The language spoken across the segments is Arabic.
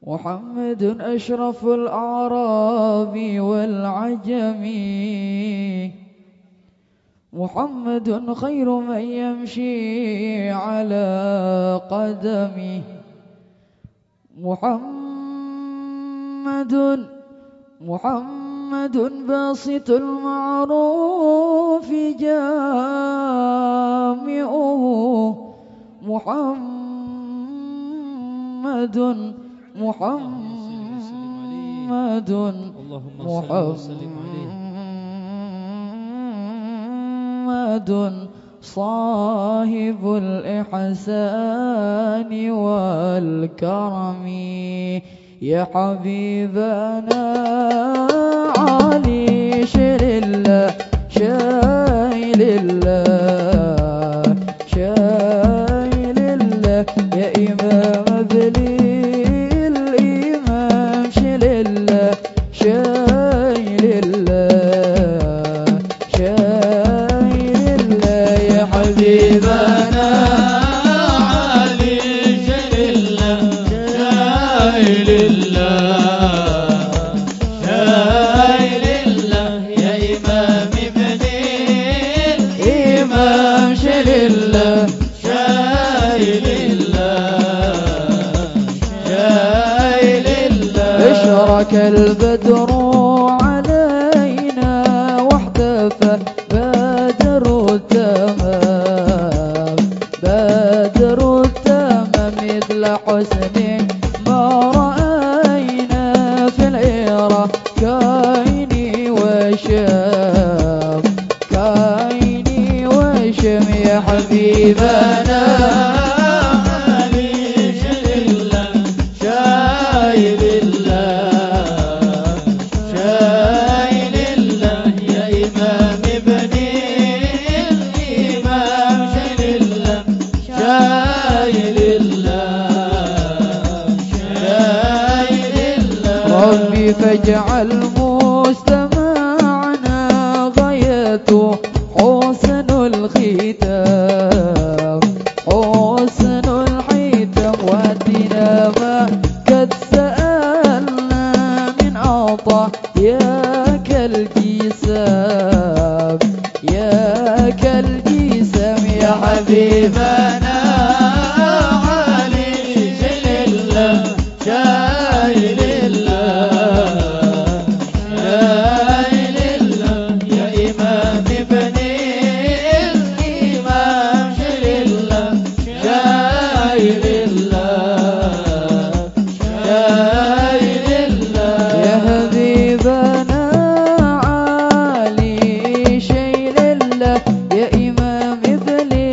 محمد أشرف الأعراب والعجم، محمد خير من يمشي على قدمه، محمد باسط المعروف جامعه، محمد صاحب الإحسان والكرم. يا حبيبنا علي شيل الله شايل الله شايل الله، يا إمام ذلي الإمام شيل الله شايل الله شايل الله، يا حبيبنا علي شيل الله شايل الله شايل الله، يا إمام ابني الإمام شيل الله شايل الله شايل الله. اشرك البدر علينا واحتفى بدر التمام، بدر التمام مثل حسنه ما رأينا في العراق كايني وشام كايني وشام، يا حبيبنا علي شايل الله شايل الله شايل الله، يا إمام ابني الإمام شايل الله شايل الله شايل الله. ربي فاجعل مستمعنا غايته حسن الختام حسن الختام، واتنا ما قد سألنا من عطاء ياك الجسام ياك الجسام، يا حبيبنا علي شايل الله شايل الله شايل الله، يا إمام ابني الإمام شايل الله شايل الله شايل الله، يا حبيبنا علي شايل الله، يا إمام ابني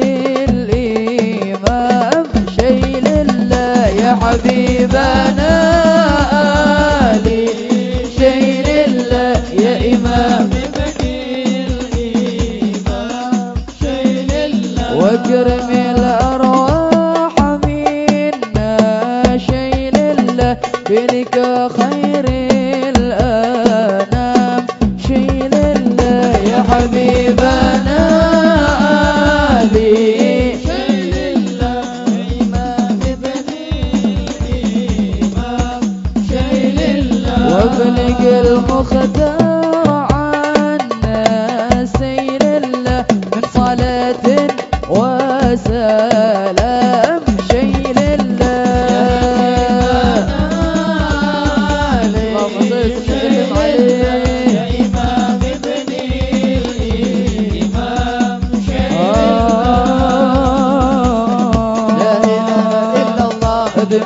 الإمام شايل الله، يا حبيبنا علي شايل الله، يا إمام ابني الإمام شايل الله. واكرم الأرواح منا شايل الله بلك خير الأنام شايل الله، يا حبيبنا علي شايل الله، يا إمام ابني الإمام شايل الله. وابلغ المختار عنا سير الله من صلاة وسلام شايل الله، اللهم صل وسلم عليه، يا إمام ابني الإمام شايل الله. لا إله إلا الله أدم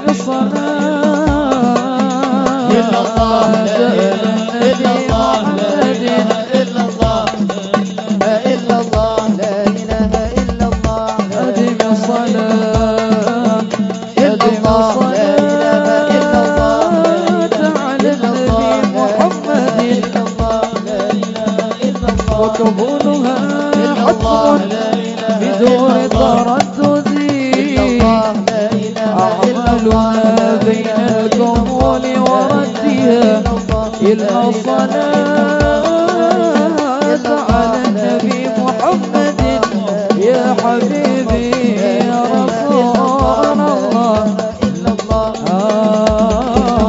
الصلاة إلا الله لا إله إلا الله لا إله إلا الله لا إلا الله لا إله إلا الله أدم الصلاة إلا الله لا إله إلا الله على النبي محمد إلا الله لا إله إلا الله، وقبولها حتم بدون تردد أعمالنا بين القبول وردها إلا الصلاة على النبي محمد، يا حبيبي يا رسول الله.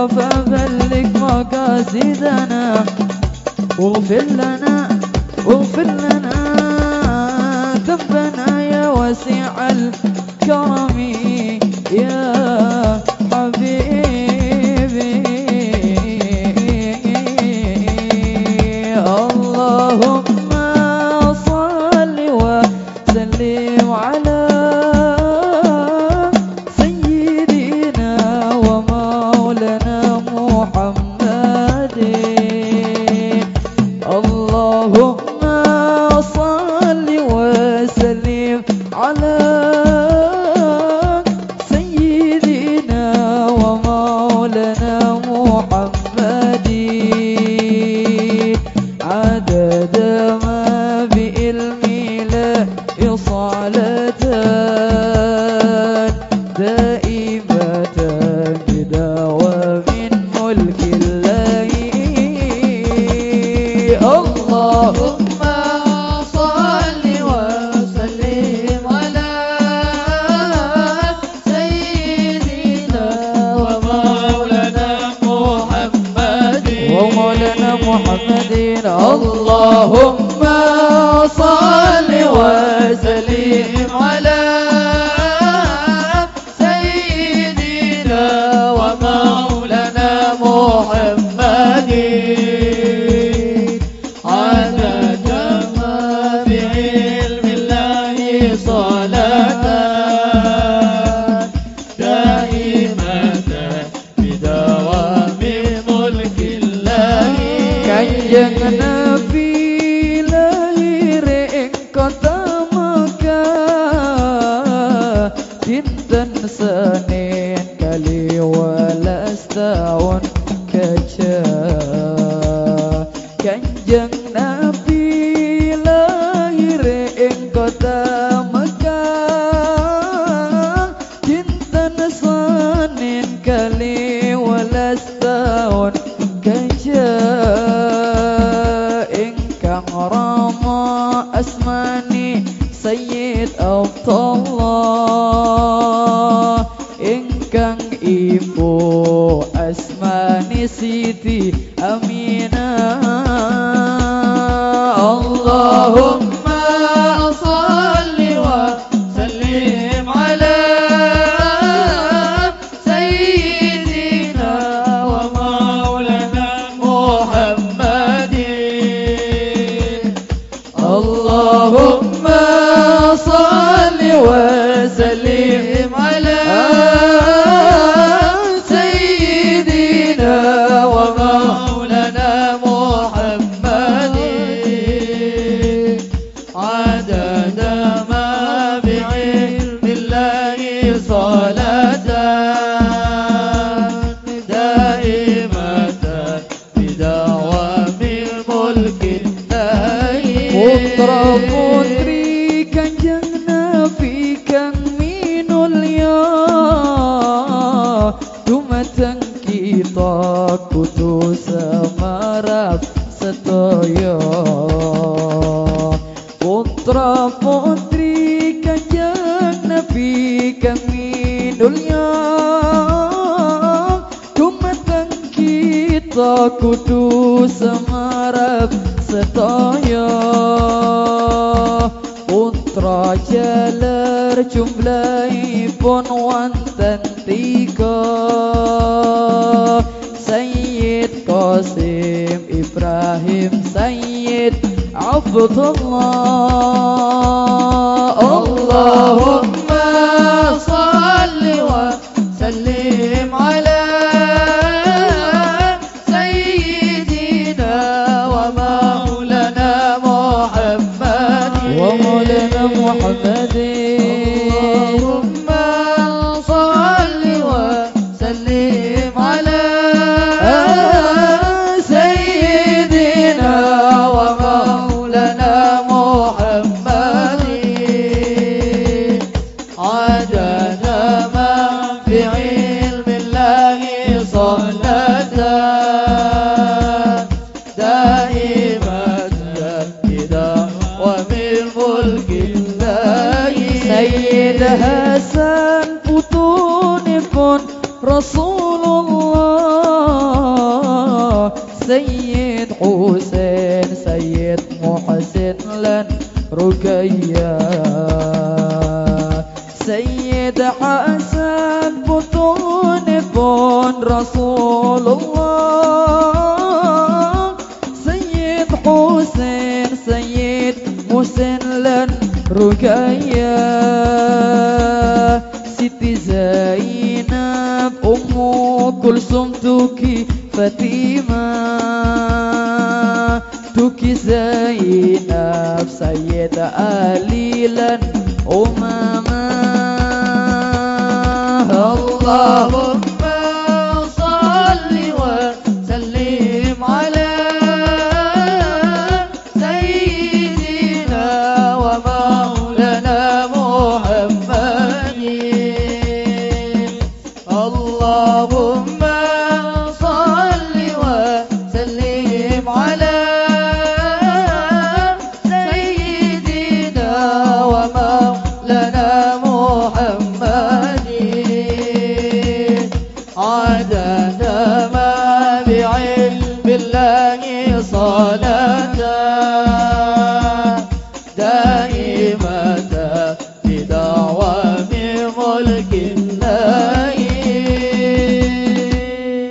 فبلغ مقاصدنا واغفر لنا ذنبنا يا واسع الكرم يا حبيبي اللهم صل وسلم على سيدنا ومولانا محمد اللهم صل وسلم على سيدنا ومولانا محمد عدد ما بعلم الله صلاة دائمة بدوام ملك الله اللهم صل وسلم على سيدنا ومولانا محمد اللهم صل وسلم على سيدنا ومولانا محمد عدد ما بعلم الله صلاة دائمة بدوام ملك الله kanjeng Nabi lahir ing kota Makkah dinten Senin kali 12 tahun kaca kanjeng Nabi lahir ing kota Makkah dinten Senin kali 12 tahun kaca Rama asmani Sayyid Abdullah ingkang ibu asmani Siti Aminah Allahumma salli wa sallim ala Sayyidina wa maulana Muhammadin اللهم صل وسلم على سيدنا ومولانا محمد عدد ما بعلم الله صلاة دائمة بدوام الملك putra putri kanjeng Nabi kang minulya dumateng kita kudu semarap sedaya putra putri kanjeng Nabi kang minulya dumateng kita kudu semarap sedaya putra jaler jumlahipun wonten 3 Sayyid Qasim Ibrahim Sayyid Abdullah Allahumma salli wa sallim ala محمد اللهم صل وسلم على سيدنا ومولانا محمد عدد ما في علم الله صلاة دائمة بدوام الملك Sayyid Hasan putunipun Rasulullah Sayyid Husain, Sayyid Muhsin lan Ruqayyah, Sayyid Hasan putunipun Rasulullah, Sayyid Husain, Sayyid Muhsin lan Ruqayyah, Siti Zainab, Ummu Kulsum, Tuki Fatimah, Tuki Zainab, Sayyid Ali lan Umamah. Allahumma salli wa sallim ala Sayyidina wa maulana Muhammadin. Allahumma salli wa sallim ala Sayyidina wa maulana Muhammadin. Adada ma bi'ilmi Allahi salatan